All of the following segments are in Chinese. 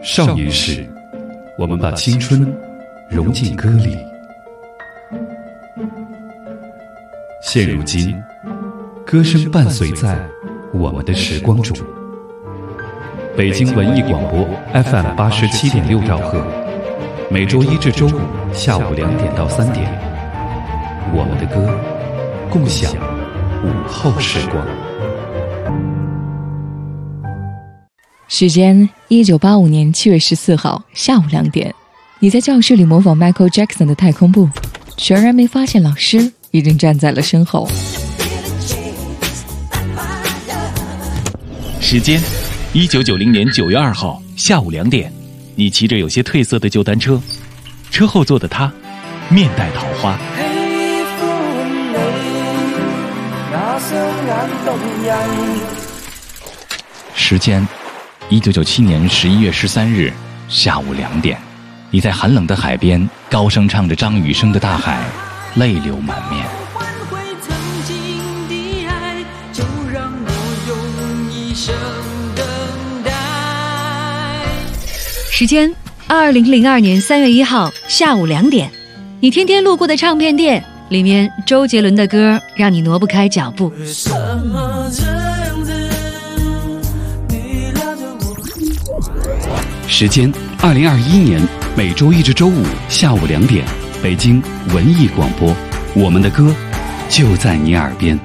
少年时，我们把青春融进歌里。现如今，歌声伴随在我们的时光中。北京文艺广播 FM 87.6兆赫，每周一至周五下午2点到3点，我们的歌，共享午后时光。 时间1985年7月14号下午2点，你在教室里模仿 Michael Jackson 的太空步，全然没发现老师已经站在了身后。 时间1990年9月2号下午2点，你骑着有些褪色的旧单车，车后座的他面带桃花。时间1997年11月13日下午2点，你在寒冷的海边高声唱着张雨生的《大海》，泪流满面。 时间2002年3月1号下午2点，你天天路过的唱片店，里面周杰伦的歌让你挪不开脚步。 时间2021年每周一至周五下午2点，北京文艺广播，我们的歌就在你耳边。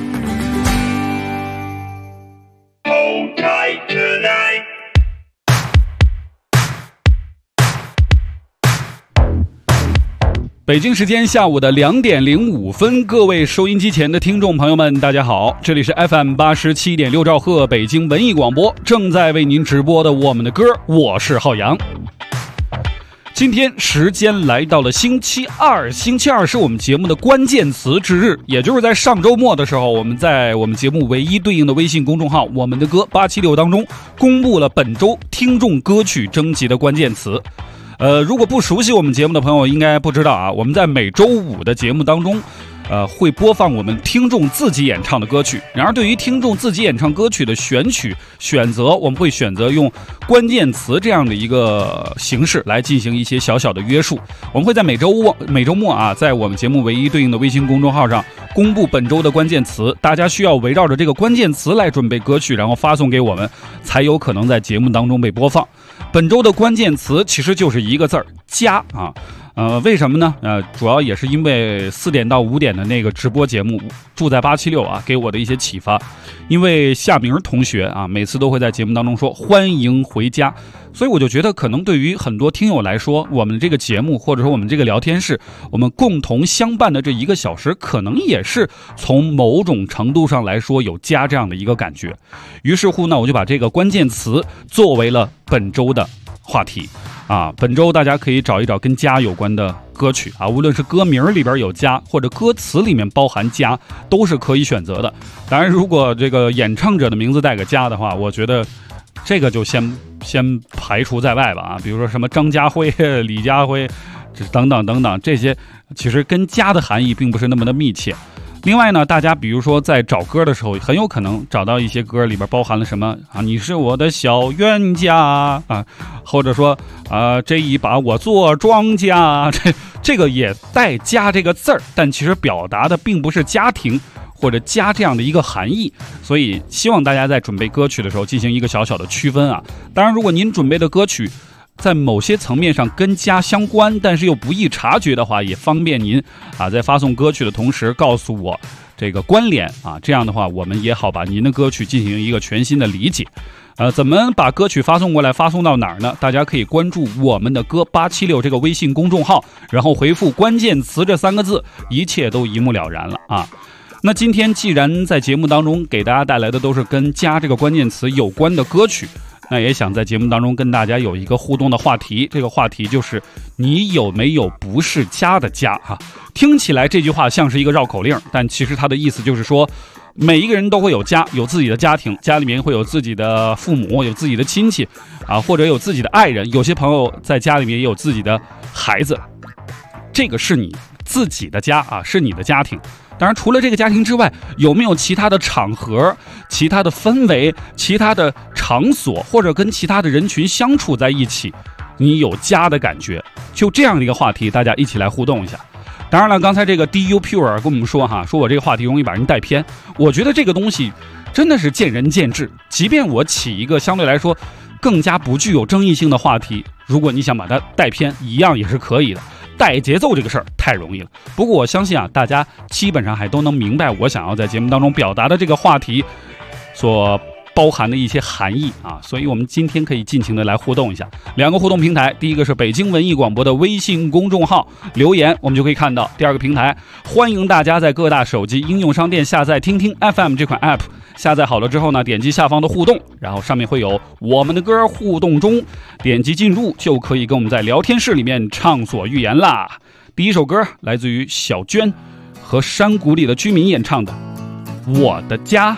北京时间下午的2点05分，各位收音机前的听众朋友们，大家好，这里是 FM 87.6兆赫北京文艺广播，正在为您直播的我们的歌，我是浩洋。今天时间来到了星期二，星期二是我们节目的关键词之日，也就是在上周末的时候，我们在我们节目唯一对应的微信公众号我们的歌876当中公布了本周听众歌曲征集的关键词。如果不熟悉我们节目的朋友应该不知道啊，我们在每周五的节目当中会播放我们听众自己演唱的歌曲。然而对于听众自己演唱歌曲的选择，我们会选择用关键词这样的一个形式来进行一些小小的约束。我们会在每周末啊，在我们节目唯一对应的微信公众号上公布本周的关键词，大家需要围绕着这个关键词来准备歌曲，然后发送给我们，才有可能在节目当中被播放。本周的关键词其实就是一个字儿，家啊。为什么呢？主要也是因为4点到5点的那个直播节目住在876啊，给我的一些启发。因为夏明同学啊，每次都会在节目当中说欢迎回家，所以我就觉得可能对于很多听友来说，我们这个节目或者说我们这个聊天室，我们共同相伴的这1个小时，可能也是从某种程度上来说有家这样的一个感觉。于是乎呢，我就把这个关键词作为了本周的话题啊。本周大家可以找一找跟家有关的歌曲啊，无论是歌名里边有家，或者歌词里面包含家，都是可以选择的。当然，如果这个演唱者的名字带个家的话，我觉得这个就先排除在外吧啊。比如说什么张家辉、李家辉等等等等，这些其实跟家的含义并不是那么的密切。另外呢，大家比如说在找歌的时候，很有可能找到一些歌里边包含了什么啊，你是我的小冤家啊，或者说这一把我做庄稼，这个也带家这个字儿，但其实表达的并不是家庭或者家这样的一个含义，所以希望大家在准备歌曲的时候进行一个小小的区分啊。当然，如果您准备的歌曲在某些层面上跟家相关，但是又不易察觉的话，也方便您啊在发送歌曲的同时告诉我这个关联啊，这样的话我们也好把您的歌曲进行一个全新的理解。怎么把歌曲发送过来，发送到哪儿呢？大家可以关注我们的歌876这个微信公众号，然后回复关键词这3个字，一切都一目了然了啊。那今天既然在节目当中给大家带来的都是跟家这个关键词有关的歌曲，那也想在节目当中跟大家有一个互动的话题，这个话题就是你有没有不是家的家啊？听起来这句话像是一个绕口令，但其实它的意思就是说，每一个人都会有家，有自己的家庭，家里面会有自己的父母，有自己的亲戚啊，或者有自己的爱人，有些朋友在家里面也有自己的孩子，这个是你自己的家啊，是你的家庭。 当然，除了这个家庭之外，有没有其他的场合、其他的氛围、其他的场所，或者跟其他的人群相处在一起，你有家的感觉？就这样的一个话题，大家一起来互动一下。当然了，刚才这个 DU Pure 跟我们说哈，说我这个话题容易把人带偏。我觉得这个东西真的是见仁见智。即便我起一个相对来说更加不具有争议性的话题，如果你想把它带偏，一样也是可以的。带节奏这个事儿太容易了。不过我相信啊，大家基本上还都能明白我想要在节目当中表达的这个话题所包含的一些含义啊，所以我们今天可以尽情的来互动一下。两个互动平台，第一个是北京文艺广播的微信公众号留言，我们就可以看到；第二个平台，欢迎大家在各大手机应用商店下载听听 FM 这款 App， 下载好了之后呢，点击下方的互动，然后上面会有我们的歌互动中，点击进入就可以跟我们在聊天室里面畅所欲言啦。第一首歌来自于小娟和山谷里的居民演唱的《我的家》。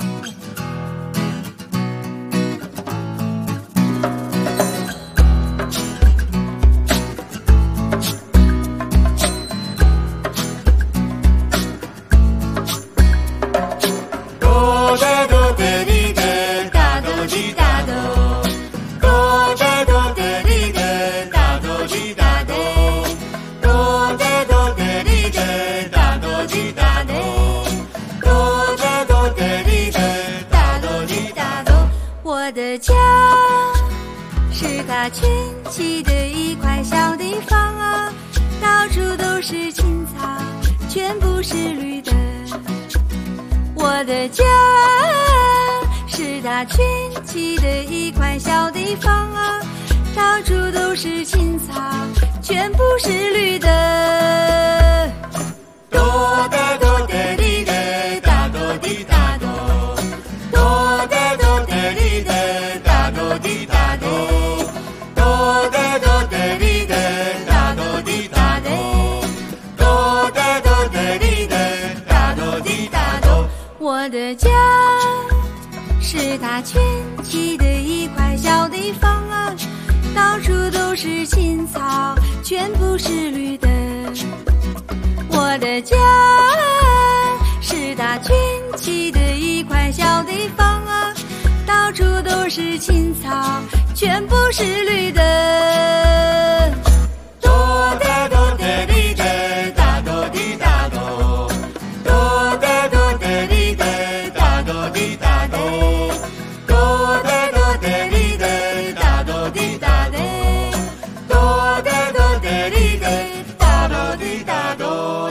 我的家是大圈起的一块小地方啊，到处都是青草，全部是绿的。我的家是大圈起的一块小地方啊，到处都是青草，全部是绿的。哆哒哆哒哩哒，哒哆滴哒哆，哆哒哆哒哩哒，哒哆滴哒哆，哆哒哆哒哩哒，哒哆滴哒哆，哆哒哆哒哩哒，哒哆滴哒哆。我的家是大圈起的一块小地方啊，到处都是青草，全部是绿的。我的家是大圈起的一块小地方啊，到处都是青草，全部是绿的。哆哒哆哒哩哒，哒哆滴哒哆，哆哒哆哒哩哒，哒哆滴哒哆，哆哒哆哒哩哒，哒哆滴哒哆，哆哒哆哒哩哒，哒哆滴哒哆。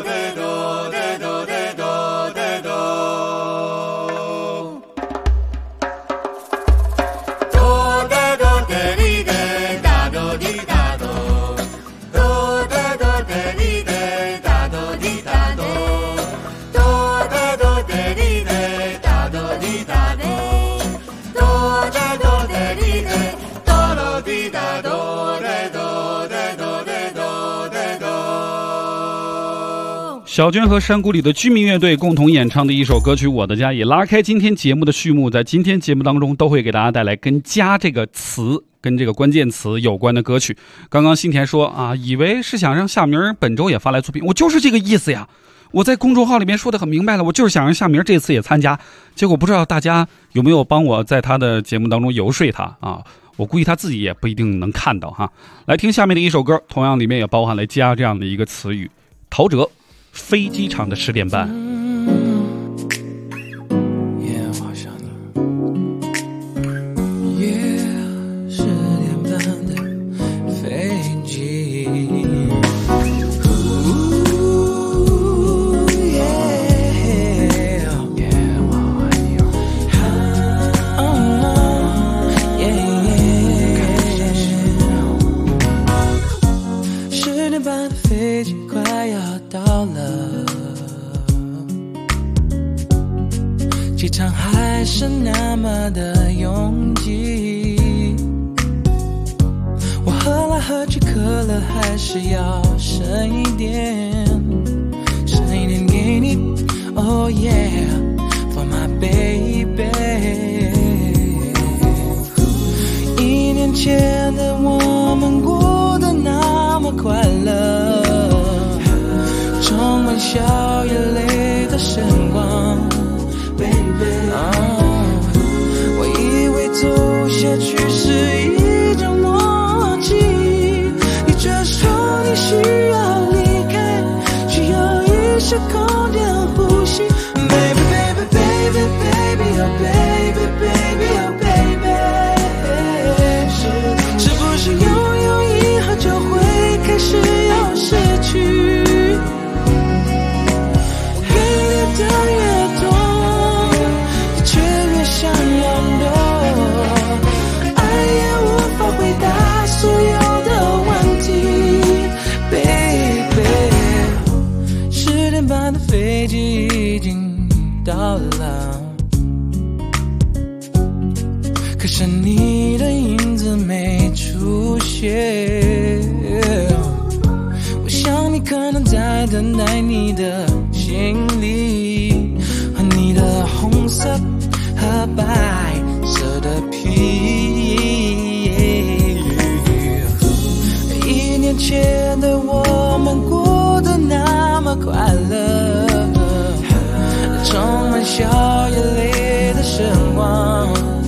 小娟和山谷里的居民乐队共同演唱的一首歌曲《我的家》，也拉开今天节目的序幕。在今天节目当中，都会给大家带来跟家这个词跟这个关键词有关的歌曲。刚刚新田说啊，以为是想让夏明本周也发来作品，我就是这个意思呀。我在公众号里面说的很明白了，我就是想让夏明这次也参加。结果不知道大家有没有帮我在他的节目当中游说他啊？我估计他自己也不一定能看到哈。来听下面的一首歌，同样里面也包含了家这样的一个词语。陶喆飞机场的10点半。 机场还是那么的拥挤，我喝来喝去，可乐还是要剩一点给你。Oh yeah, for my baby。 1年前的我们过得那么快乐，充满笑与泪的神光 Baby、我以为走下去是一种默契，你却说你需要离开，需要一些空间呼吸 Baby baby baby baby oh baby baby oh baby， 是不是拥有以后就会开始要失去，我给你的越多，你却越想要多，爱也无法回答所有的问题 Baby， 10点半的飞机已经到了，可是你的影子没出现，我想你可能在等待你的行李和你的红色和白色的皮，1年前的我们过得那么快乐，充满笑眼泪的神光。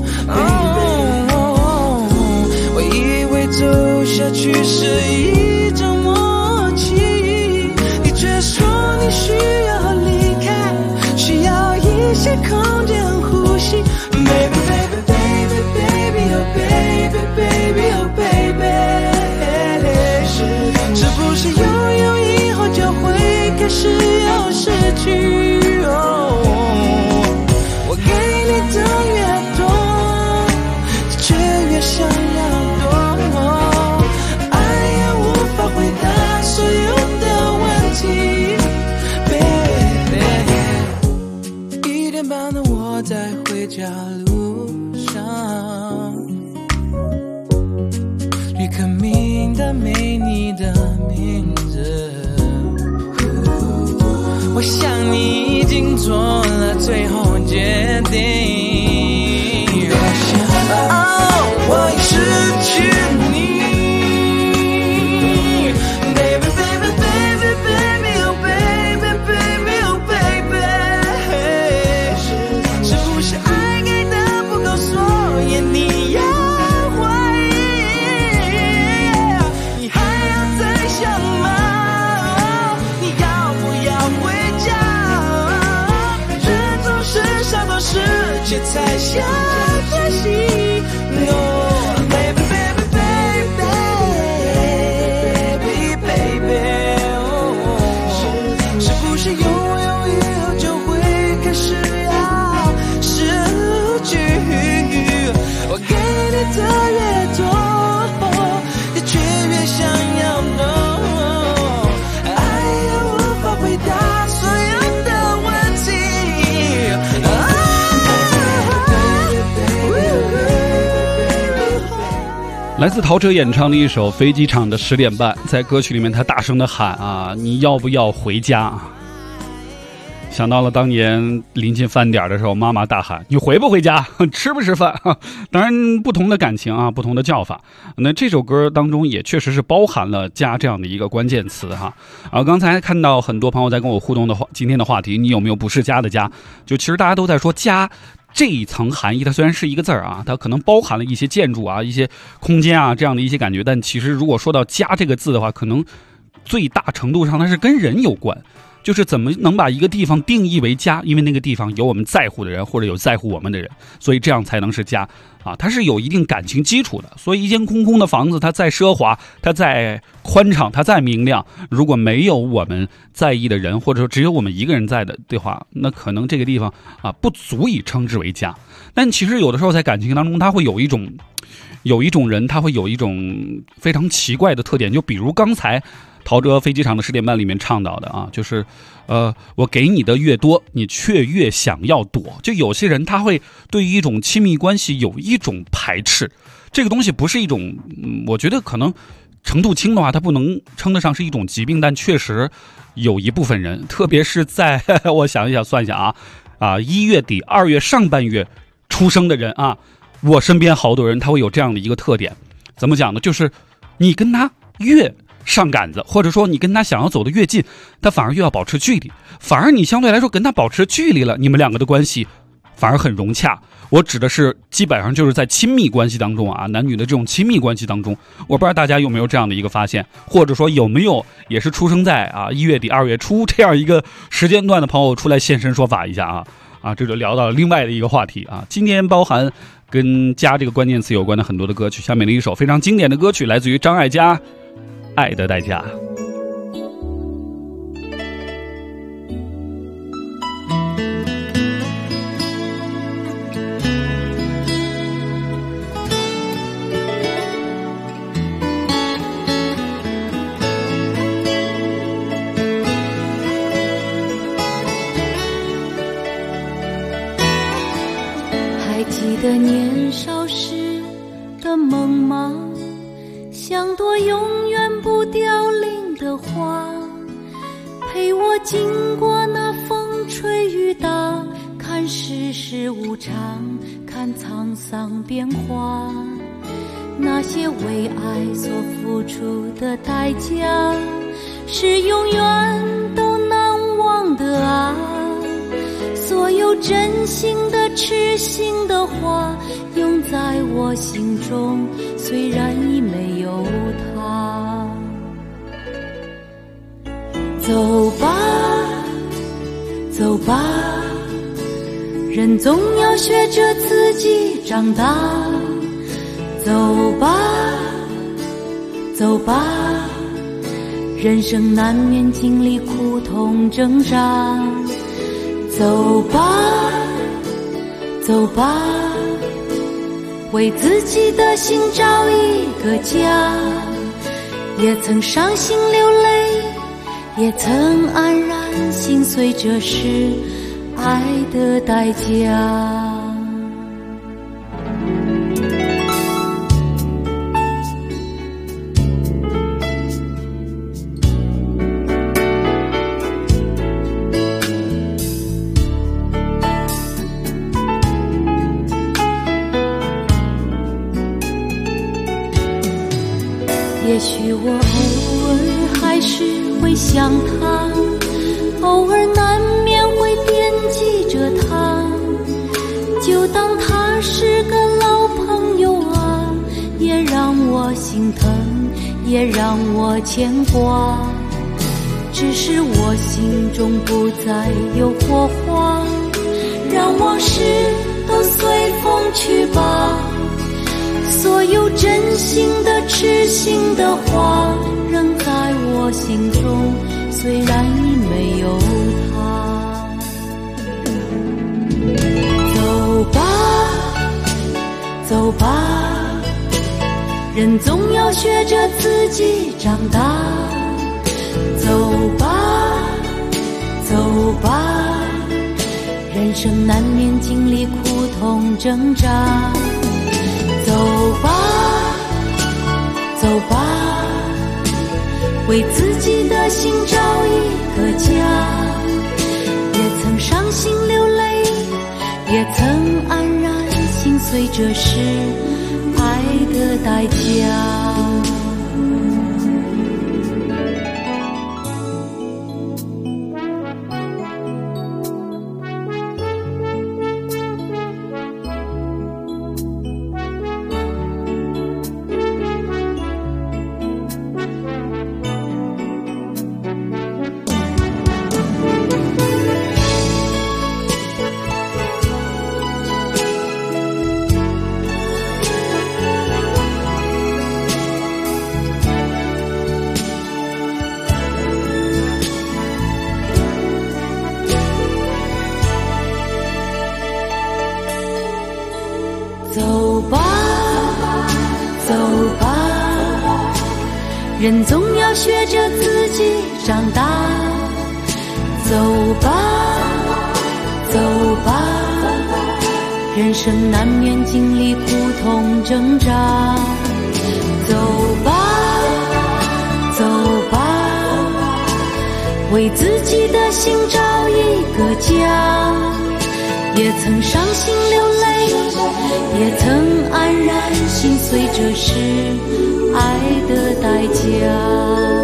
我以为走下去是一种默契，你却说你需要离开，需要一些空间呼吸。Baby baby baby baby oh baby baby oh baby， 是不是拥有以后就会开始要失去？我给你的越多，却越想要多，爱也无法回答所有的问题 Baby， 1点半的我在回家路上，旅客名单没你的名字，我想你已经做了最后决定，我已失去你 Baby baby baby baby oh baby baby oh baby， 是不是爱给的不够，所以你要怀疑，你还要再想吗？你要不要回家？人总是上到世界才想珍惜。 来自陶喆演唱的一首《飞机场的10点半》，在歌曲里面他大声的喊啊，你要不要回家？想到了当年临近饭点的时候，妈妈大喊你回不回家，吃不吃饭？当然不同的感情啊，不同的叫法。那这首歌当中也确实是包含了家这样的一个关键词哈。刚才看到很多朋友在跟我互动的今天的话题，你有没有不是家的家？就其实大家都在说家这一层含义，它虽然是一个字儿啊，它可能包含了一些建筑啊、一些空间啊这样的一些感觉，但其实如果说到家这个字的话，可能最大程度上它是跟人有关，就是怎么能把一个地方定义为家，因为那个地方有我们在乎的人，或者有在乎我们的人，所以这样才能是家啊，它是有一定感情基础的。所以一间空空的房子，它再奢华，它再宽敞，它再明亮，如果没有我们在意的人，或者说只有我们一个人在的话，那可能这个地方啊不足以称之为家。但其实有的时候在感情当中，它会有一种人，他会有一种非常奇怪的特点，就比如刚才陶喆《飞机场的10点半》里面唱到的啊，就是我给你的越多，你却越想要躲。就有些人他会对于一种亲密关系有一种排斥，这个东西不是一种我觉得可能程度轻的话，它不能称得上是一种疾病，但确实有一部分人，特别是在我想一想算一下1月底2月上半月出生的人啊，我身边好多人他会有这样的一个特点。怎么讲呢？就是你跟他越上杆子，或者说你跟他想要走得越近，他反而越要保持距离，反而你相对来说跟他保持距离了，你们两个的关系反而很融洽。我指的是基本上就是在亲密关系当中啊，男女的这种亲密关系当中，我不知道大家有没有这样的一个发现，或者说有没有也是出生在1月底2月初这样一个时间段的朋友出来现身说法一下啊，这就聊到了另外的一个话题啊。今天包含跟家这个关键词有关的很多的歌曲，下面的一首非常经典的歌曲来自于张艾嘉，《爱的代价》。 记得年少时的梦吗？像朵永远不凋零的花，陪我经过那风吹雨打，看世事无常，看沧桑变化。那些为爱所付出的代价，是永远都难忘的啊。所有真心的痴心的话，永在我心中，虽然已没有他。走吧，走吧，人总要学着自己长大。走吧，走吧，人生难免经历苦痛挣扎。走吧，走吧，为自己的心找一个家。也曾伤心流泪，也曾安然心碎，这是爱的代价。也许我偶尔还是会想他，偶尔难免会惦记着他，就当他是个老朋友啊，也让我心疼，也让我牵挂。只是我心中不再有火花，让往事都随风去吧。所有真心的痴心的话，仍在我心中，虽然已没有他。走吧，走吧，人总要学着自己长大。走吧，走吧，人生难免经历苦痛挣扎。走吧，走吧，为自己的心找一个家。也曾伤心流泪，也曾安然心碎，这是爱的代价。走吧，走吧，人总要学着自己长大。走吧，走吧，人生难免经历苦痛挣扎。走吧，走吧，为自己的心找一个家。也曾伤心流泪，也曾安然心碎，这是爱的代价。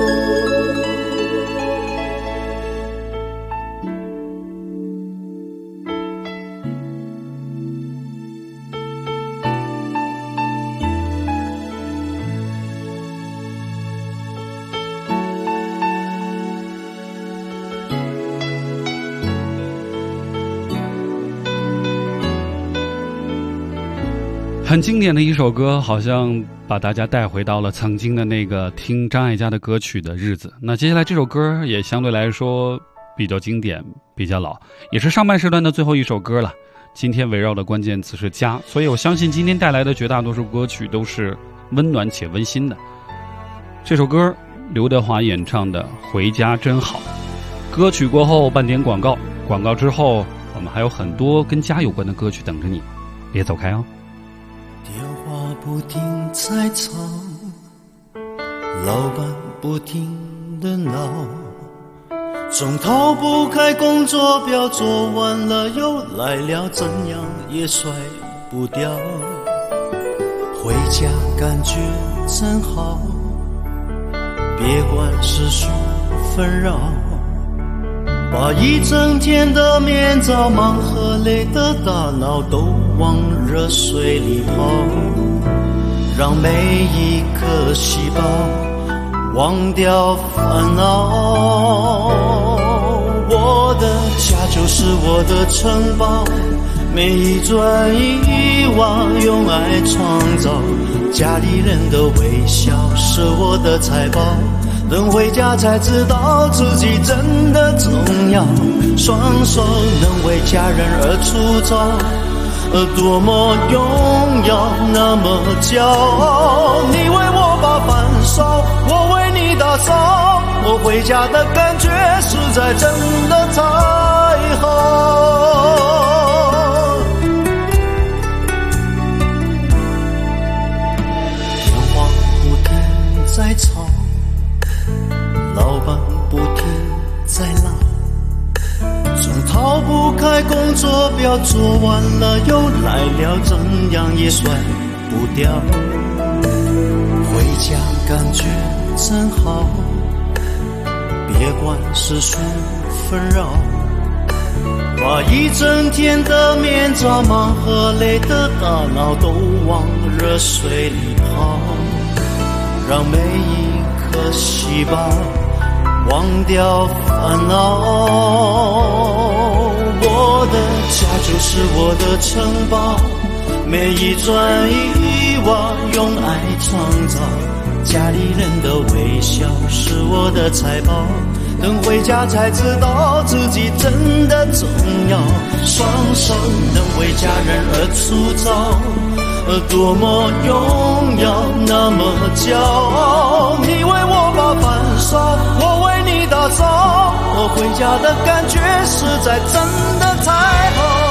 很经典的一首歌，好像把大家带回到了曾经的那个听张艾嘉的歌曲的日子。那接下来这首歌也相对来说比较经典，比较老，也是上半时段的最后一首歌了。今天围绕的关键词是家，所以我相信今天带来的绝大多数歌曲都是温暖且温馨的。这首歌刘德华演唱的《回家真好》，歌曲过后半点广告，广告之后我们还有很多跟家有关的歌曲等着你，别走开哦。 电话不停在吵，老板不停地闹，总逃不开工作表，做完了又来了，怎样也甩不掉。回家感觉真好，别管世俗纷扰，把一整天的面罩、忙和累的大脑都往热水里泡，让每一颗细胞忘掉烦恼。我的家就是我的城堡，每一砖一瓦用爱创造，家里人的微笑是我的财宝，等回家才知道自己真的重要，双手能为家人而出招，多么荣耀，那么骄傲。你为我把饭烧，我为你打扫，我回家的感觉实在真的太好。电话不停在吵，老板不停在闹，总逃不开工作表，做完了又来了，怎样也甩不掉。回家感觉真好，别管世俗纷扰，把一整天的面罩、忙和累的大脑都往热水里泡，让每一颗细胞忘掉烦恼。我的家就是我的城堡，每一砖一瓦用爱创造，家里人的微笑是我的财宝，等回家才知道自己真的重要，双手能为家人而出招，多么荣耀，那么骄傲。你为我把饭烧，我为你打扫，我回家的感觉实在真的太好。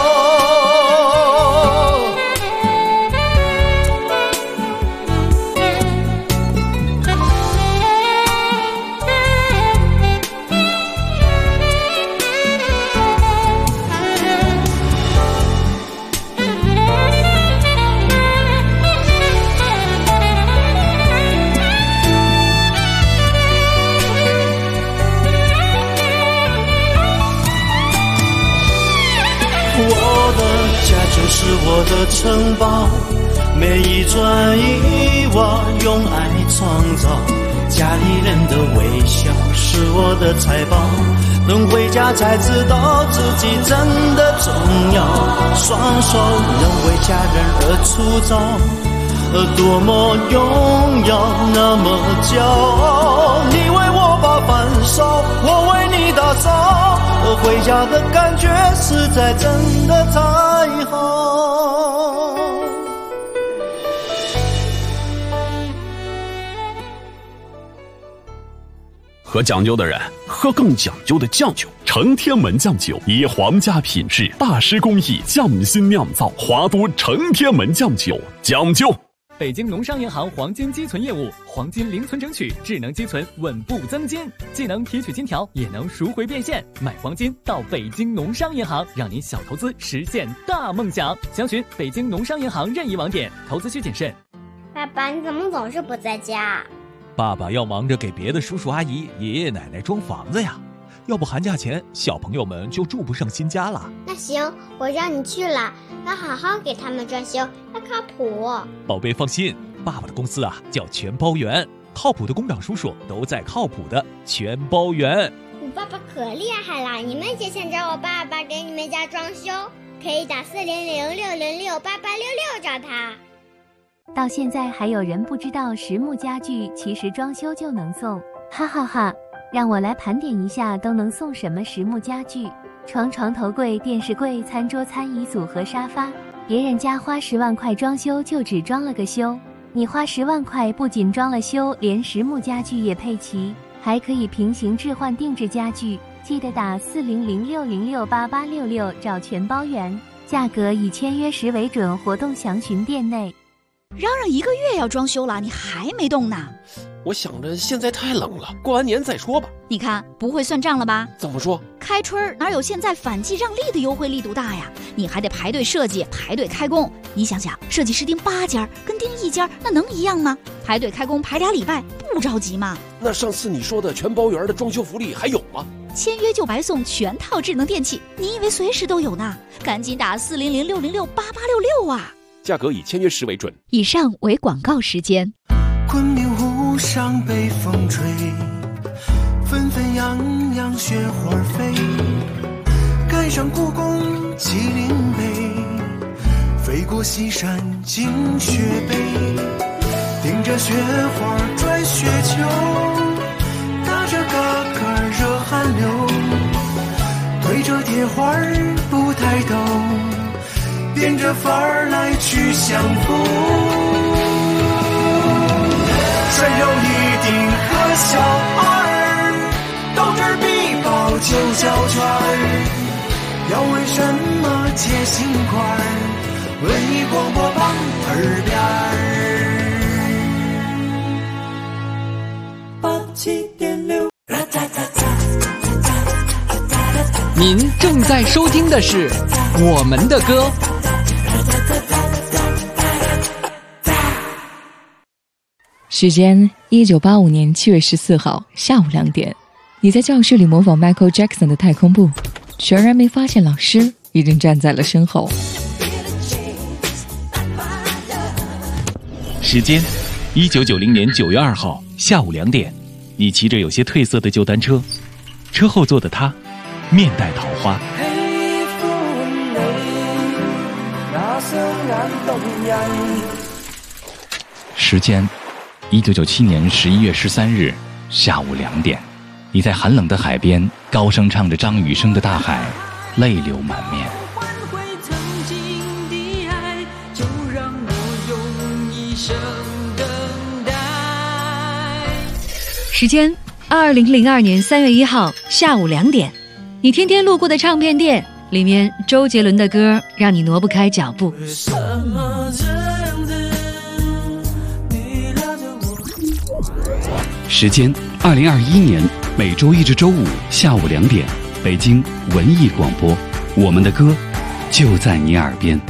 我的家就是我的城堡，每一砖一瓦用爱创造，家里人的微笑是我的财宝，等回家才知道自己真的重要，双手能为家人而出招，多么荣耀，那么骄傲。你为我把饭烧，我为你打扫，回家的感觉实在真的太好。 喝讲究的人喝更讲究的酱酒，承天门酱酒以皇家品质、大师工艺匠心酿造，华都承天门酱酒讲究。 北京农商银行黄金积存业务，黄金零存整取，智能积存，稳步增金，既能提取金条，也能赎回变现。买黄金到北京农商银行，让您小投资实现大梦想。详询北京农商银行任意网点，投资需谨慎。 爸爸，你怎么总是不在家？ 爸爸要忙着给别的叔叔阿姨、爷爷奶奶装房子呀，要不寒假前小朋友们就住不上新家了。 那行，我让你去了，要好好给他们装修，要靠谱。 宝贝放心，爸爸的公司啊叫全包园，靠谱的工长叔叔都在靠谱的全包园。 你爸爸可厉害了，你们也想找我爸爸给你们家装修，可以打4006068866找他。 到现在还有人不知道实木家具其实装修就能送，哈哈哈！让我来盘点一下都能送什么实木家具：床、床头柜、电视柜、餐桌、餐椅组和沙发。别人家花10万块装修就只装了个修，你花10万块不仅装了修，连实木家具也配齐，还可以平行置换定制家具。记得打4006068866找全包圆，价格以签约时为准，活动详询店内。 嚷嚷1个月要装修了，你还没动呢？ 我想着现在太冷了，过完年再说吧。 你看不会算账了吧？ 怎么说？ 开春哪有现在反季让利的优惠力度大呀？你还得排队设计，排队开工。你想想，设计师订8家跟订1家那能一样吗？排队开工排2礼拜，不着急吗？ 那上次你说的全包圆的装修福利还有吗？ 签约就白送全套智能电器，你以为随时都有呢？赶紧打4006068866啊！ 价格以签约时为准。 以上为广告时间。 昆明湖上北风吹，纷纷扬扬雪花飞，赶上故宫麒麟碑，飞过西山进雪北，顶着雪花转雪球，打着嘎嘎热汗流，对着铁花不抬头，变着法儿来去相逢。山有一定和小二，斗智必报9小圈，要问什么切心块，文艺广播榜耳边。87.6，您正在收听的是我们的歌。 时间1985年7月14号下午2点，你在教室里模仿 Michael Jackson 的太空步，全然没发现老师已经站在了身后。 时间1990年9月2号下午2点，你骑着有些褪色的旧单车，车后座的他面带桃花。时间1997年11月13日下午2点，你在寒冷的海边高声唱着张雨生的《大海》，泪流满面。 时间2002年3月1号下午2点，你天天路过的唱片店里面，周杰伦的歌让你挪不开脚步。 时间2021年每周1至周5下午2点，北京文艺广播，我们的歌就在你耳边。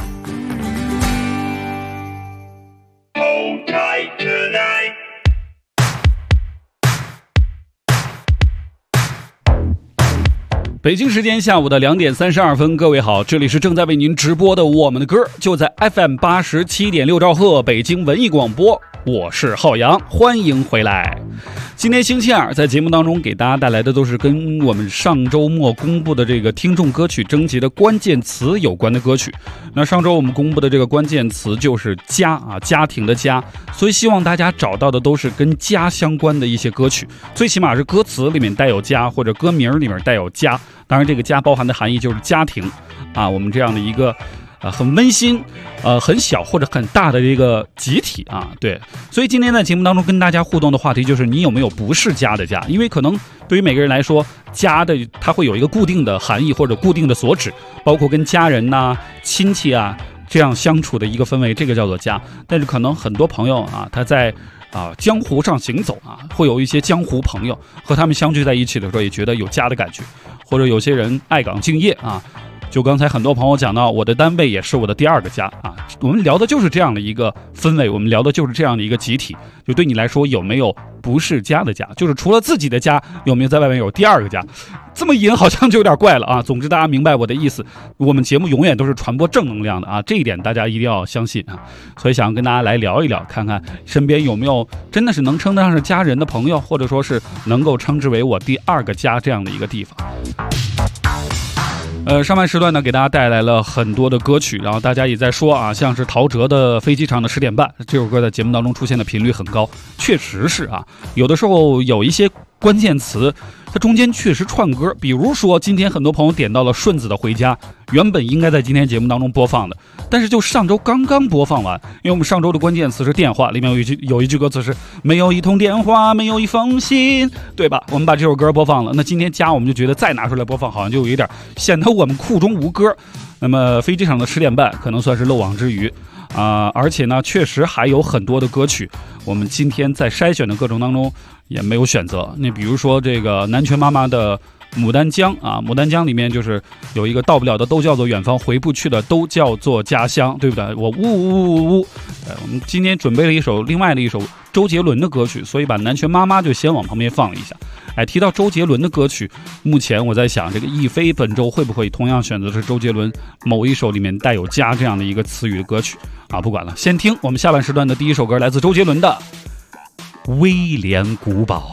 北京时间下午的2点32分，各位好，这里是正在为您直播的我们的歌，就在 FM 87.6兆赫北京文艺广播，我是浩洋，欢迎回来。今天星期二，在节目当中给大家带来的都是跟我们上周末公布的这个听众歌曲征集的关键词有关的歌曲。那上周我们公布的这个关键词就是家啊，家庭的家，所以希望大家找到的都是跟家相关的一些歌曲，最起码是歌词里面带有家，或者歌名里面带有家。当然这个家包含的含义就是家庭啊，我们这样的一个很温馨很小或者很大的一个集体啊，对。所以今天在节目当中跟大家互动的话题就是你有没有不是家的家，因为可能对于每个人来说，家的它会有一个固定的含义或者固定的所指，包括跟家人呐、亲戚啊这样相处的一个氛围，这个叫做家。但是可能很多朋友啊，他在江湖上行走啊，会有一些江湖朋友和他们相聚在一起的时候也觉得有家的感觉，或者有些人爱岗敬业啊，就刚才很多朋友讲到，我的单位也是我的第二个家啊。我们聊的就是这样的一个氛围，我们聊的就是这样的一个集体。就对你来说，有没有不是家的家？就是除了自己的家，有没有在外面有第二个家？这么引好像就有点怪了啊。总之大家明白我的意思，我们节目永远都是传播正能量的啊，这一点大家一定要相信啊。所以想跟大家来聊一聊，看看身边有没有真的是能称得上是家人的朋友，或者说是能够称之为我第二个家这样的一个地方。 上半时段呢，给大家带来了很多的歌曲，然后大家也在说啊，像是陶喆的《飞机场的10点半》这首歌在节目当中出现的频率很高，确实是啊，有的时候有一些关键词，它中间确实串歌，比如说今天很多朋友点到了顺子的《回家》，原本应该在今天节目当中播放的，但是就上周刚刚播放完，因为我们上周的关键词是电话，里面有一句歌词是没有一通电话，没有一封信，对吧？我们把这首歌播放了，那今天我们就觉得再拿出来播放，好像就有一点显得我们库中无歌。那么飞机场的10点半可能算是漏网之鱼而且呢，确实还有很多的歌曲，我们今天在筛选的过程当中也没有选择。那比如说这个南拳妈妈的牡丹江牡丹江里面就是有一个到不了的都叫做远方，回不去的都叫做家乡，对不对？我呜。我们今天准备了另外的一首周杰伦的歌曲，所以把南拳妈妈就先往旁边放了一下。提到周杰伦的歌曲，目前我在想，这个亦菲本周会不会同样选择是周杰伦某一首里面带有家这样的一个词语的歌曲不管了，先听我们下半时段的第一首歌，来自周杰伦的《威廉古堡》。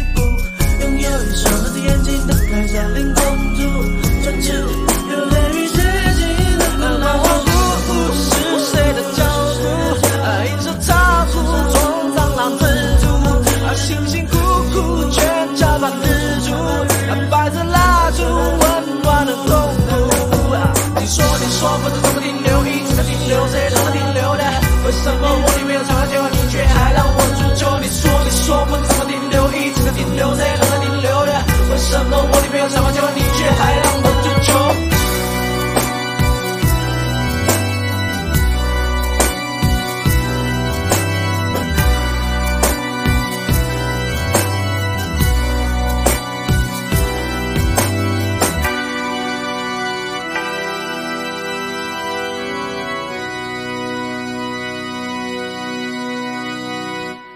眼睛瞪开，下令公主专注，有泪与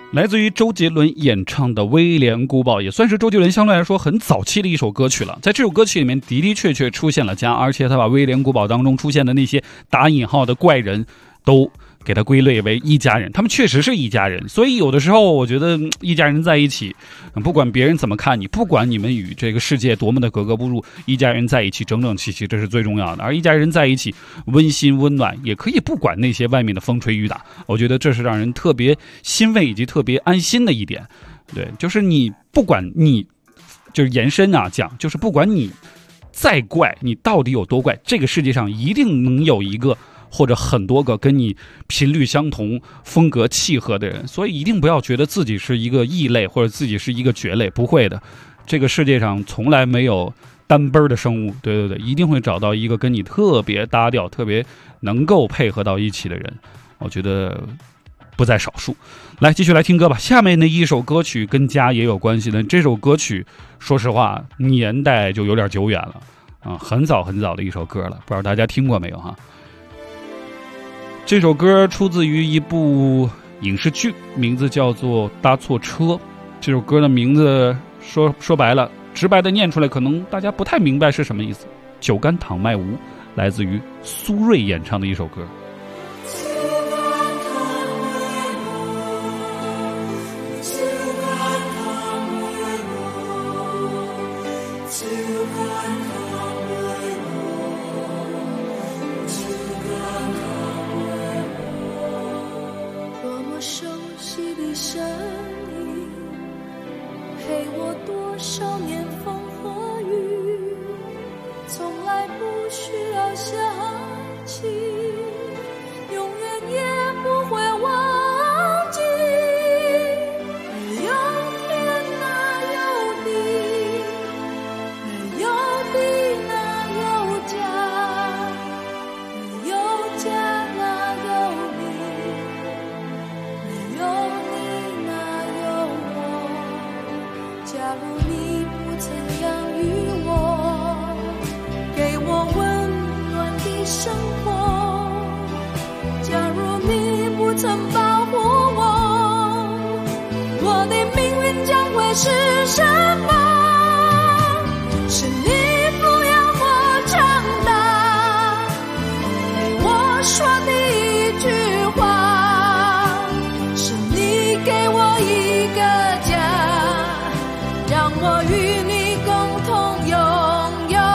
来自于周杰伦演唱的《威廉古堡》，也算是周杰伦相对来说很早期的一首歌曲了。在这首歌曲里面的的确确出现了家，而且他把威廉古堡当中出现的那些打引号的怪人都给他归类为一家人，他们确实是一家人。所以有的时候我觉得一家人在一起，不管别人怎么看你，不管你们与这个世界多么的格格不入，一家人在一起整整齐齐，这是最重要的。而一家人在一起温馨温暖，也可以不管那些外面的风吹雨打，我觉得这是让人特别欣慰以及特别安心的一点。对，就是你不管你就是延伸讲，就是不管你再怪，你到底有多怪，这个世界上一定能有一个或者很多个跟你频率相同、风格契合的人，所以一定不要觉得自己是一个异类或者自己是一个蕨类，不会的，这个世界上从来没有单奔的生物，对，一定会找到一个跟你特别搭调、特别能够配合到一起的人，我觉得不在少数。来，继续来听歌吧。下面的一首歌曲跟家也有关系的，这首歌曲说实话年代就有点久远了很早很早的一首歌了，不知道大家听过没有哈？这首歌出自于一部影视剧，名字叫做《搭错车》。这首歌的名字说白了，直白的念出来，可能大家不太明白是什么意思。酒干倘卖无，来自于苏芮演唱的一首歌。 是什么？是你不要我长大，陪我说的一句话，是你给我一个家，让我与你共同拥有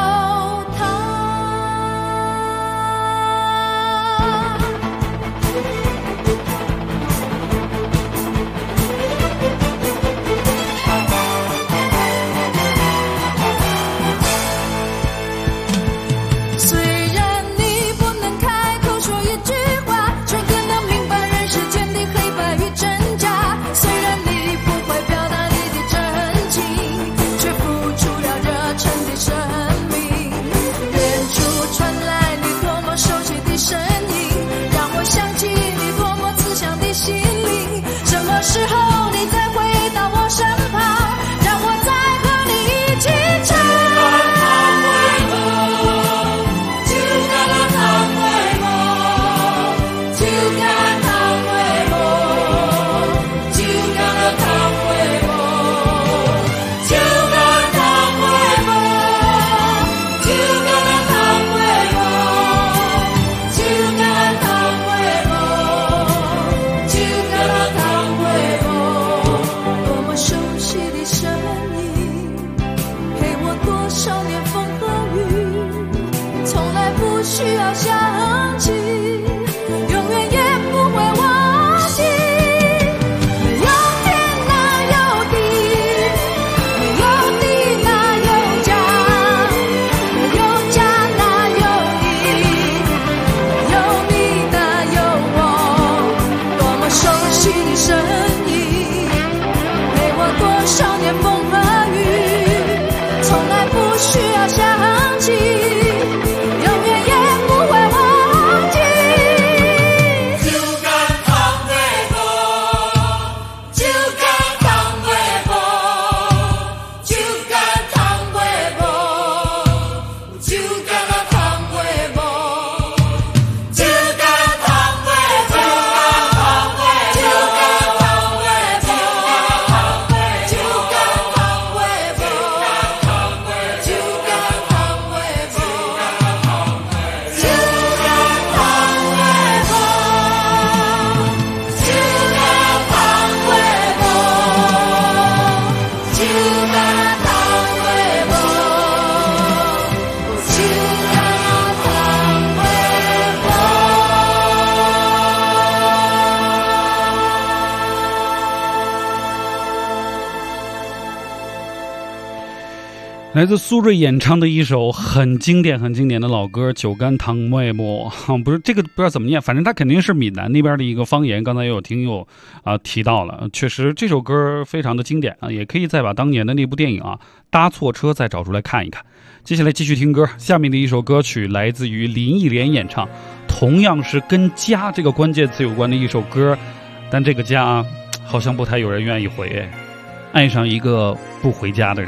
需要想起，永远也不会忘来自苏芮演唱的一首很经典的老歌《酒干倘卖无》，不是这个不知道怎么念，反正它肯定是闽南那边的一个方言。刚才也有听友提到了，确实这首歌非常的经典啊，也可以再把当年的那部电影搭错车再找出来看一看。接下来继续听歌，下面的一首歌曲来自于林忆莲演唱，同样是跟家这个关键词有关的一首歌，但这个家好像不太有人愿意回，爱上一个不回家的人。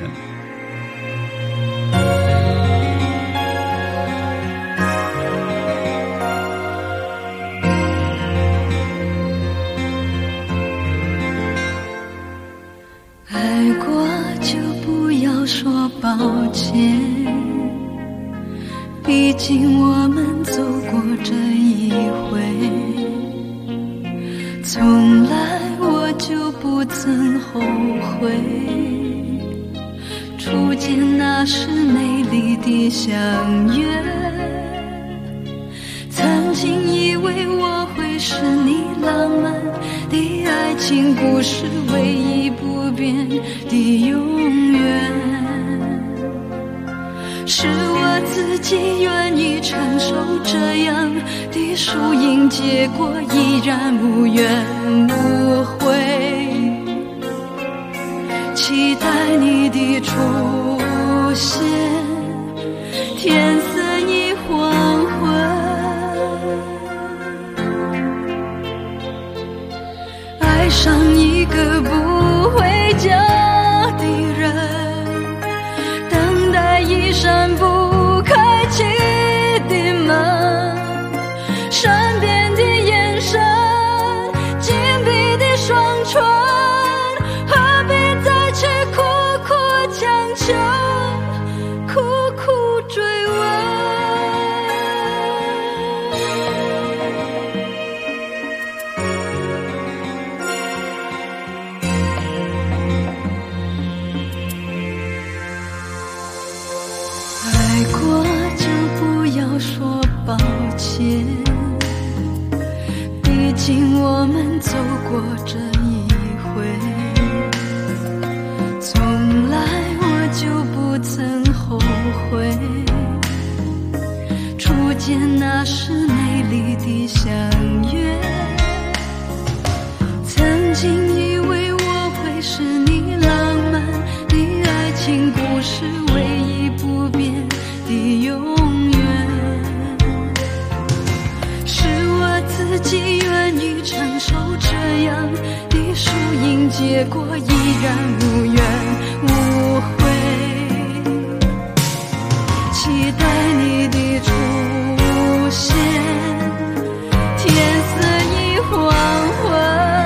爱过就不要说抱歉，毕竟我们走过这一回，从来我就不曾后悔，初见那时美丽的相约，曾经以为我会是你浪漫的爱情故事唯一不变的永远，是我自己愿意承受这样的输赢结果，依然无怨无悔，期待你的出现，天色已黄昏，爱上一个不回家的人，等待一扇不开启的门，善变的眼神，紧闭的双唇，何必再去苦苦强求，苦苦追问。爱过就不要说抱歉，毕竟我们走过这一回，从来我就不曾后悔，初见那时美丽的相约，曾经以为我会是你浪漫的爱情故事唯一不变的永远，是我自己愿意承受这样的输赢结果，依然无怨无悔，期待你的出现，天色已黄昏，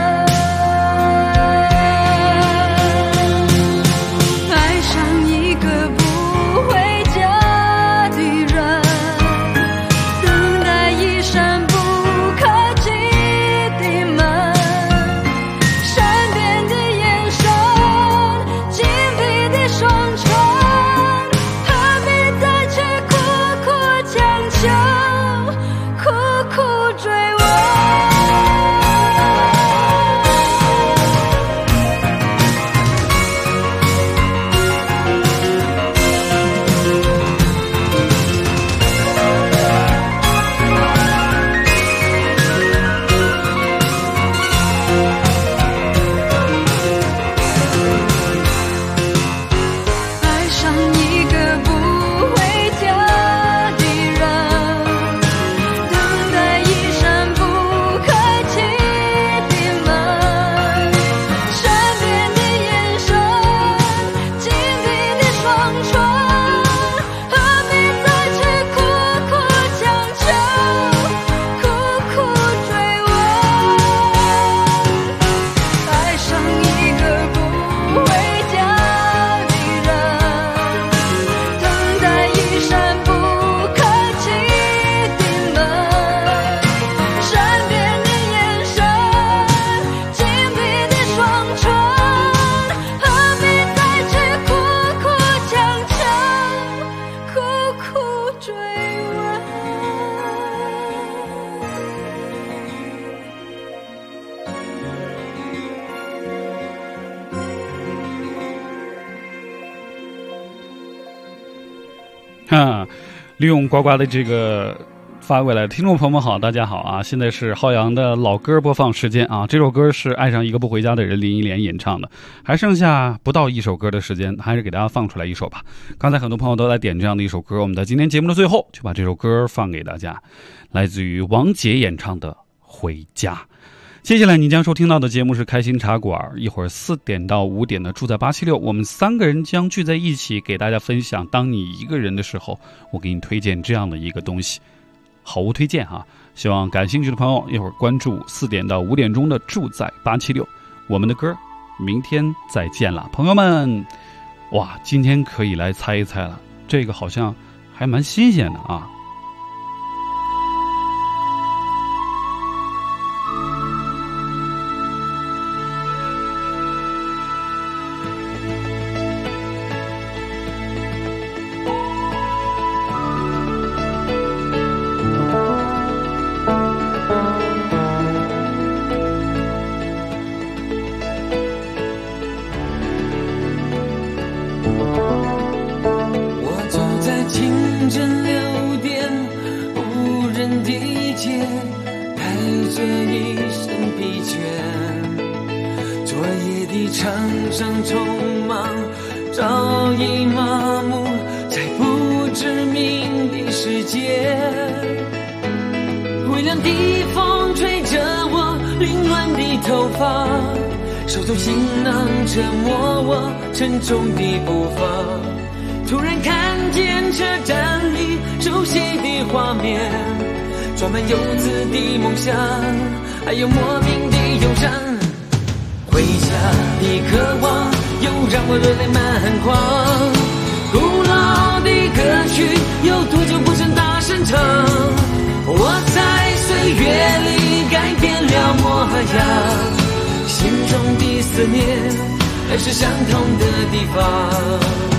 爱上一个不回家的人，等待一扇不开启的门，善变的眼神，紧闭的双利用呱呱的这个发过来的听众朋友们好，大家好啊！现在是浩洋的老歌播放时间啊，这首歌是爱上一个不回家的人林忆莲演唱的，还剩下不到一首歌的时间，还是给大家放出来一首吧。刚才很多朋友都在点这样的一首歌，我们在今天节目的最后就把这首歌放给大家，来自于王杰演唱的《回家》。接下来你将收听到的节目是开心茶馆，一会儿4点到5点的住在876，我们3个人将聚在一起给大家分享，当你一个人的时候，我给你推荐这样的一个东西，好物推荐哈。希望感兴趣的朋友一会儿关注4点到5点钟的住在876，我们的歌明天再见了，朋友们。哇，今天可以来猜一猜了，这个好像还蛮新鲜的啊。 场上匆忙，早已麻木在不知名的世界。微凉的风吹着我凌乱的头发，手中行囊折磨我沉重的步伐。突然看见车站里熟悉的画面，装满幼稚的梦想，还有莫名的忧伤。回家的渴望又让我热泪满眶，古老的歌曲有多久不曾大声唱？我在岁月里改变了模样，心中的思念还是相同的地方。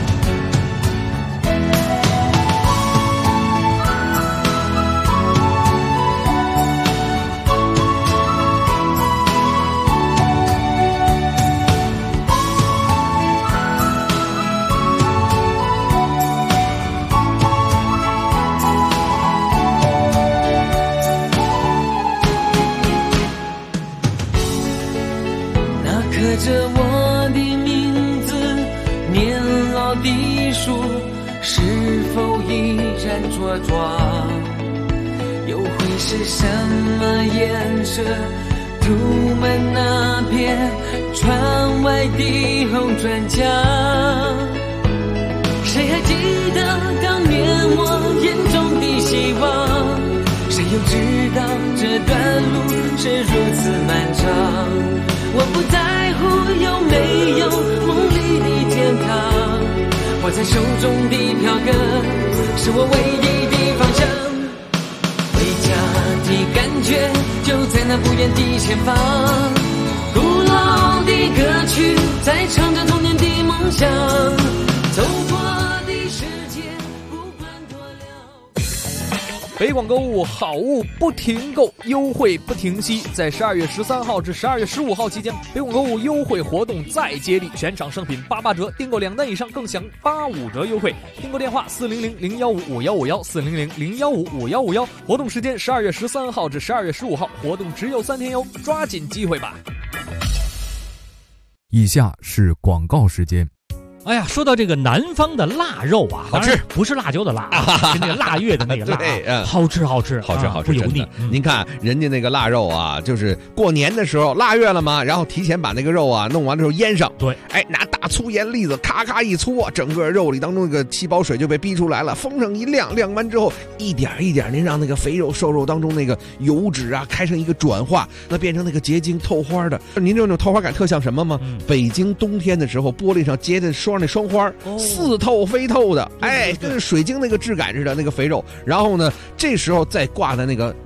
刻着我的名字，年老的树是否依然茁壮？又会是什么颜色涂满那片窗外的红砖墙？谁还记得当年我眼中的希望？谁又知道这段路是如此漫长？我不在乎有没有梦里的天堂，握在手中的票根是我唯一的方向。回家的感觉就在那不远的前方，古老的歌曲在唱着童年的梦想，走过的世界不管多了。 北广购物好物不停购，优惠不停息。在12月13号至12月15号期间，北广购物优惠活动再接力，全场商品88折，订购2单以上更享85折优惠。订购电话400-015-5151，400-015-5151。活动时间12月13号至12月15号，活动只有3天哟，抓紧机会吧。 以下是广告时间。 哎呀，说到这个南方的腊肉啊， 好吃， 不是辣椒的辣，是那个腊月的那个辣， 对， 好吃，不油腻。 您看人家那个腊肉啊，就是过年的时候腊月了嘛，然后提前把那个肉啊弄完的时候腌上， 对， 哎，拿大粗盐粒子咔咔一搓，整个肉里当中那个气泡水就被逼出来了，风声一亮，亮完之后一点一点，您让那个肥肉瘦肉当中那个油脂啊开成一个转化，那变成那个结晶透花的。您这种透花感特像什么吗？北京冬天的时候玻璃上结的那双花，似透非透的，哎，跟水晶那个质感似的那个肥肉。然后呢，这时候再挂在那个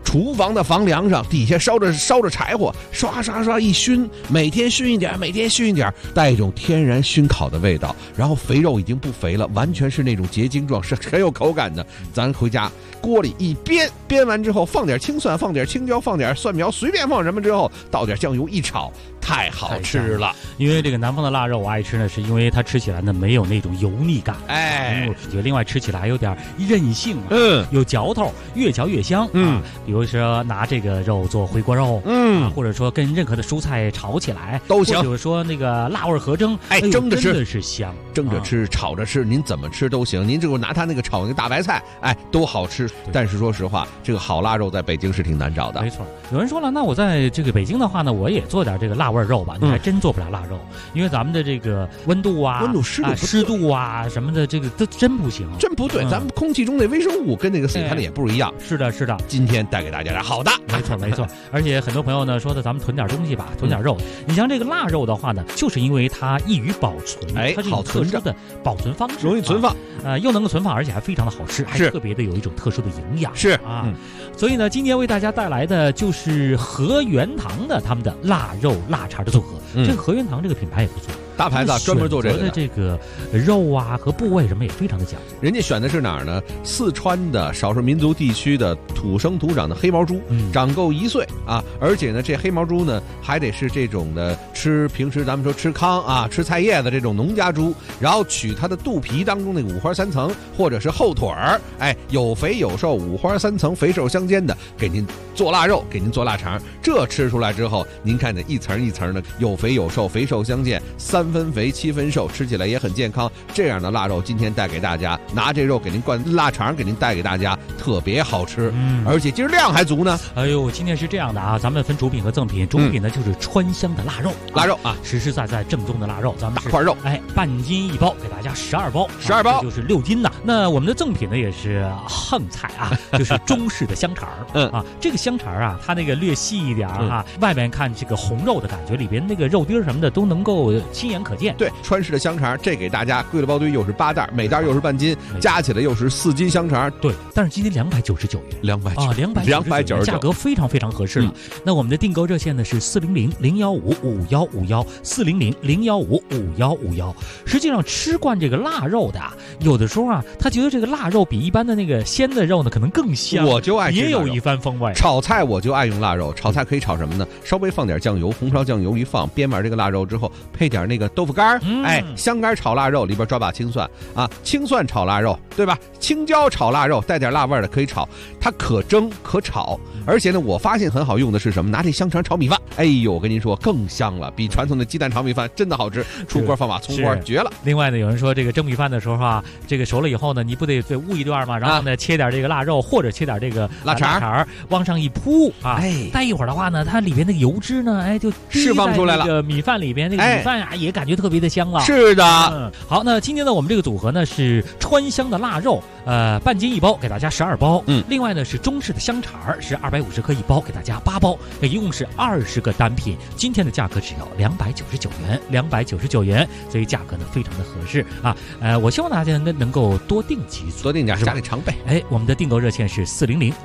厨房的房梁上底下烧着柴火，刷刷刷一熏，每天熏一点，带一种天然熏烤的味道。然后肥肉已经不肥了，完全是那种结晶状，是很有口感的。咱回家锅里一煸完之后，放点青蒜，放点青椒，放点蒜苗，随便放什么之后，倒点酱油一炒，太好吃了。 因为这个南方的腊肉我爱吃呢，是因为它吃起来呢没有那种油腻感，另外吃起来还有点韧性，有嚼头，越嚼越香。比如说拿这个肉做回锅肉，或者说跟任何的蔬菜炒起来都行， 或者说那个辣味合蒸， 蒸着吃真的是香， 蒸着吃，炒着吃，您怎么吃都行。您这个拿它那个炒那个大白菜，都好吃。但是说实话，这个好腊肉在北京是挺难找的。 没错，有人说了，那我在这个北京的话呢，我也做点这个辣味肉吧。你还真做不了腊肉，因为咱们的这个温度湿度啊什么的，这个都真不行， 真不对。咱们空气中的微生物跟那个死看的也不一样。 是的。 今天带给大家好的， 没错。而且很多朋友呢说的，咱们囤点东西吧，囤点肉。你像这个腊肉的话呢，就是因为它易于保存，它是一种特殊的保存方式， 容易存放， 又能够存放，而且还非常的好吃，还特别的有一种特殊的营养。 是啊，所以呢，今天为大家带来的就是和元堂的他们的腊肉腊肠的组合。这个和元堂这个品牌也不错， 大牌子专门做这个的这个肉啊和部位什么也非常的讲究。 人家选的是哪儿呢？四川的少数民族地区的土生土长的黑毛猪，长够1岁啊，而且呢，这黑毛猪呢还得是这种的平时咱们说吃糠啊、吃菜叶的这种农家猪，然后取它的肚皮当中那个五花三层，或者是后腿儿，有肥有瘦，五花三层，肥瘦相间的，给您做腊肉，给您做腊肠。这吃出来之后，您看这一层一层的，有肥有瘦，肥瘦相间，3分肥7分瘦，吃起来也很健康。这样的腊肉今天带给大家，拿这肉给您灌腊肠，给您带给大家，特别好吃，而且今儿量还足呢。 哎呦，今天是这样的啊，咱们分主品和赠品。主品呢就是川香的腊肉，实实在在正宗的腊肉，咱们大块肉， 半斤一包，给大家12包 ，12包就是6斤呐。那我们的赠品呢也是横菜啊，就是中式的香肠这个香肠啊，它那个略细一点外面看这个红肉的感觉，里边那个肉丁什么的都能够亲眼可见。 对，川式的香肠，这给大家贵了包堆，又是8袋，每袋又是半斤，加起来又是4斤香肠。 对，但是今天299元，299，价格非常非常合适了。那我们的订购热线呢是400-015-5151，400-015-5151。实际上吃惯这个腊肉的有的时候他觉得这个腊肉比一般的那个鲜的肉呢可能更香， 我就爱吃， 也有一番风味。 炒菜我就爱用腊肉，炒菜可以炒什么呢？稍微放点酱油，红烧酱油一放，煸完这个腊肉之后，配点那个豆腐干，香干炒腊肉，里边抓把青蒜青蒜炒腊肉，对吧？青椒炒腊肉，带点辣味的可以炒，它可蒸可炒。而且呢，我发现很好用的是什么？拿这香肠炒米饭，我跟您说更香了，比传统的鸡蛋炒米饭真的好吃。出锅放把葱花，绝了。 另外呢，有人说这个蒸米饭的时候这个熟了以后呢，你不得煨一段吗？然后呢，切点这个腊肉或者切点这个腊肠往上一铺待一会儿的话呢，它里边那个油脂呢，就释放出来了。 这个米饭里边那个米饭也感觉特别的香了。 是的， 好，那今天呢，我们这个组合呢是川香的腊肉，半斤一包，给大家12包。另外呢是中式的香肠是250克一包，给大家8包，一共是20个单品。今天的价格只要299元，所以价格呢非常的合适我希望大家能够多订几组， 多订点，家里常备。 我们的订购热线是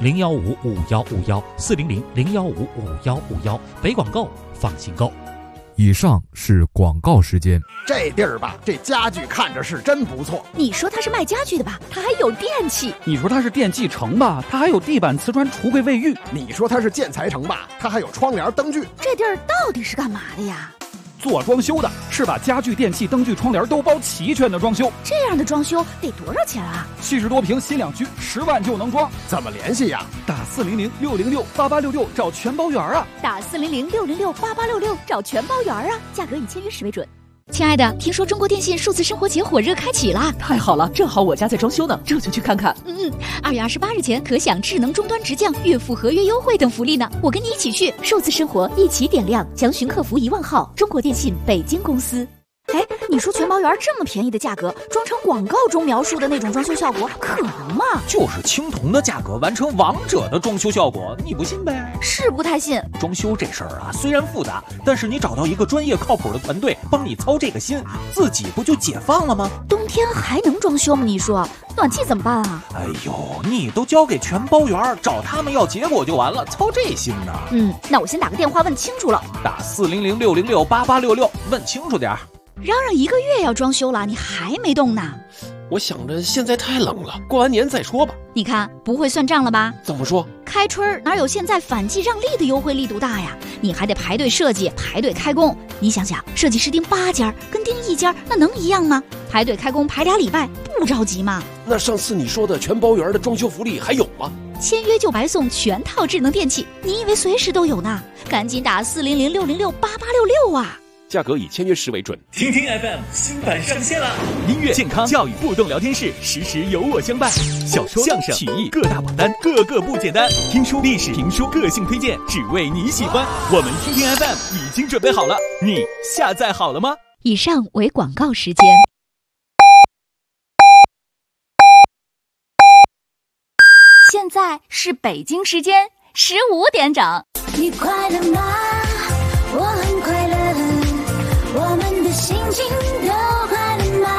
400-015-5151，400-015-5151，北广购，放心购。 以上是广告时间。 这地儿吧，这家具看着是真不错。 你说它是卖家具的吧，它还有电器。 你说它是电器城吧，它还有地板、瓷砖、橱柜、卫浴。 你说它是建材城吧，它还有窗帘、灯具。 这地儿到底是干嘛的呀？ 做装修的，是把家具、电器、灯具、窗帘都包齐全的装修。 这样的装修得多少钱啊 ？70多平新两居，10万就能装。 怎么联系呀？ 打400-606-8866找全包圆打400-606-8866找全包圆价格以签约时为准。亲爱的，听说中国电信数字生活节火热开启啦！ 太好了，正好我家在装修呢，这就去看看。 2月28日前可享智能终端直降、月付合约优惠等福利呢。我跟你一起去，数字生活一起点亮，详询客服1万号，中国电信北京公司。 你说全包园这么便宜的价格，装成广告中描述的那种装修效果，可能吗？ 就是青铜的价格完成王者的装修效果，你不信呗？ 是不太信。 装修这事儿啊，虽然复杂，但是你找到一个专业靠谱的团队帮你操这个心，自己不就解放了吗？ 冬天还能装修吗？你说暖气怎么办啊？ 哎呦，你都交给全包园，找他们要结果就完了，操这心呢？ 那我先打个电话问清楚了。 打400-606-8866，问清楚点儿。 嚷嚷1个月要装修了，你还没动呢？ 我想着现在太冷了，过完年再说吧。 你看不会算账了吧？ 怎么说？ 开春哪有现在反季让利的优惠力度大呀？你还得排队设计，排队开工。你想想，设计师盯8家，跟盯1家，那能一样吗？排队开工排2礼拜，不着急吗？ 那上次你说的全包园的装修福利还有吗？ 签约就白送全套智能电器，你以为随时都有呢？赶紧打400-606-8866啊！ 价格以签约时为准。 听听 FM 新版上线了，音乐、健康、教育、互动聊天室，时时有我相伴。小说、相声、曲艺各大榜单，个个不简单。听书、历史、评书，个性推荐，只为你喜欢。我们听听 FM 已经准备好了，你下载好了吗？ 以上为广告时间。 现在是北京时间15点整。 你快乐吗？我很快乐，我们的心情都快乐吗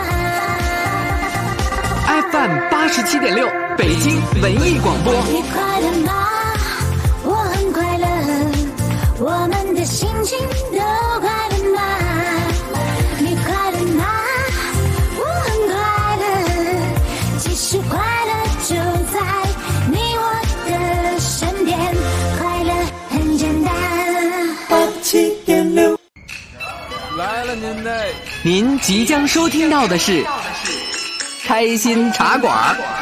？FM 87.6，北京文艺广播。 你快乐吗？我很快乐，我们的心情都快乐吗？你快乐吗？我很快乐，其实快乐就在你我的身边，快乐很简单。87.6 来了您嘞！ 您即将收听到的是开心茶馆。